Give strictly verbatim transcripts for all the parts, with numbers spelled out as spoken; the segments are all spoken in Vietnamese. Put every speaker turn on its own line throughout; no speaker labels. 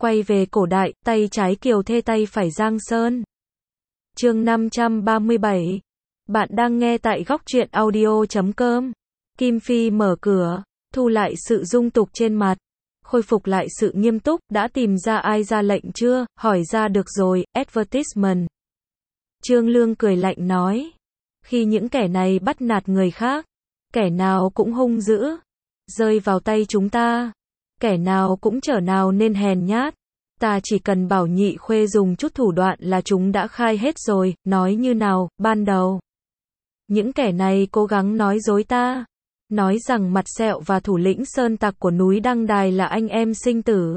Quay về cổ đại, tay trái Kiều Thê tay phải Giang Sơn. Chương năm trăm ba mươi bảy. Bạn đang nghe tại góc truyện audio chấm com. Kim Phi mở cửa, thu lại sự dung tục trên mặt, khôi phục lại sự nghiêm túc, đã tìm ra ai ra lệnh chưa, hỏi ra được rồi, advertisement. Trương Lương cười lạnh nói, khi những kẻ này bắt nạt người khác, kẻ nào cũng hung dữ, rơi vào tay chúng ta, kẻ nào cũng trở nào nên hèn nhát. Ta chỉ cần bảo Nhị Khuê dùng chút thủ đoạn là chúng đã khai hết rồi, nói như nào, ban đầu. Những kẻ này cố gắng nói dối ta, nói rằng Mặt Sẹo và thủ lĩnh sơn tặc của núi Đăng Đài là anh em sinh tử.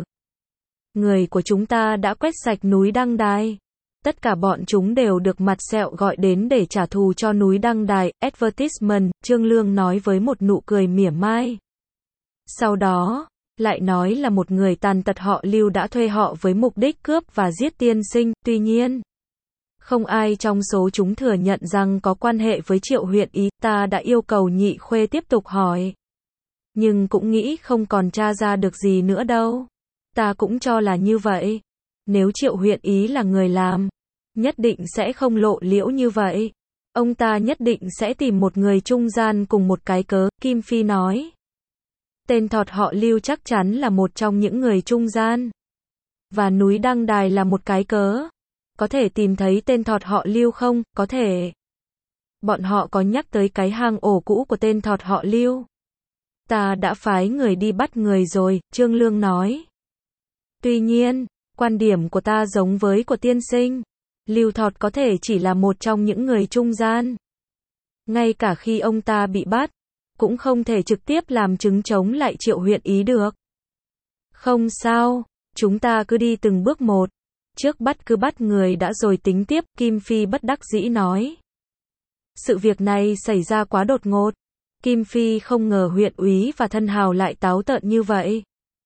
Người của chúng ta đã quét sạch núi Đăng Đài. Tất cả bọn chúng đều được Mặt Sẹo gọi đến để trả thù cho núi Đăng Đài. Advertisement, Trương Lương nói với một nụ cười mỉa mai. Sau đó, lại nói là một người tàn tật họ Lưu đã thuê họ với mục đích cướp và giết tiên sinh, tuy nhiên, không ai trong số chúng thừa nhận rằng có quan hệ với Triệu huyện Ý. Ta đã yêu cầu Nhị Khuê tiếp tục hỏi, nhưng cũng nghĩ không còn tra ra được gì nữa đâu. Ta cũng cho là như vậy. Nếu Triệu huyện Ý là người làm, nhất định sẽ không lộ liễu như vậy. Ông ta nhất định sẽ tìm một người trung gian cùng một cái cớ, Kim Phi nói. Tên thọt họ Lưu chắc chắn là một trong những người trung gian. Và núi Đăng Đài là một cái cớ. Có thể tìm thấy tên thọt họ Lưu không? Có thể. Bọn họ có nhắc tới cái hang ổ cũ của tên thọt họ Lưu. Ta đã phái người đi bắt người rồi, Trương Lương nói. Tuy nhiên, quan điểm của ta giống với của tiên sinh. Lưu Thọt có thể chỉ là một trong những người trung gian. Ngay cả khi ông ta bị bắt, cũng không thể trực tiếp làm chứng chống lại Triệu huyện Ý được. Không sao, chúng ta cứ đi từng bước một. Trước bắt cứ bắt người đã rồi tính tiếp, Kim Phi bất đắc dĩ nói. Sự việc này xảy ra quá đột ngột. Kim Phi không ngờ huyện úy và thân hào lại táo tợn như vậy.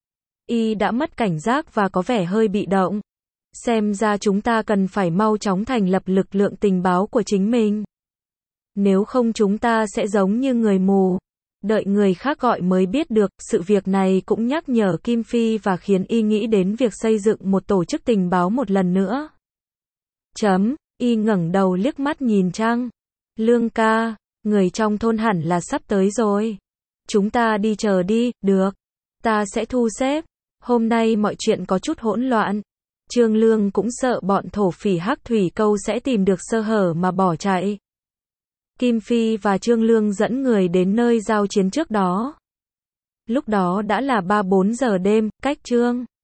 Y đã mất cảnh giác và có vẻ hơi bị động. Xem ra chúng ta cần phải mau chóng thành lập lực lượng tình báo của chính mình. Nếu không chúng ta sẽ giống như người mù, đợi người khác gọi mới biết được. Sự việc này cũng nhắc nhở Kim Phi và khiến y nghĩ đến việc xây dựng một tổ chức tình báo một lần nữa. Chấm, y ngẩng đầu liếc mắt nhìn trăng. Lương ca, người trong thôn hẳn là sắp tới rồi. Chúng ta đi chờ đi, được. Ta sẽ thu xếp. Hôm nay mọi chuyện có chút hỗn loạn. Trương Lương cũng sợ bọn thổ phỉ Hắc Thủy Câu sẽ tìm được sơ hở mà bỏ chạy. Kim Phi và Trương Lương dẫn người đến nơi giao chiến trước đó. Lúc đó đã là ba bốn giờ đêm, cách Trương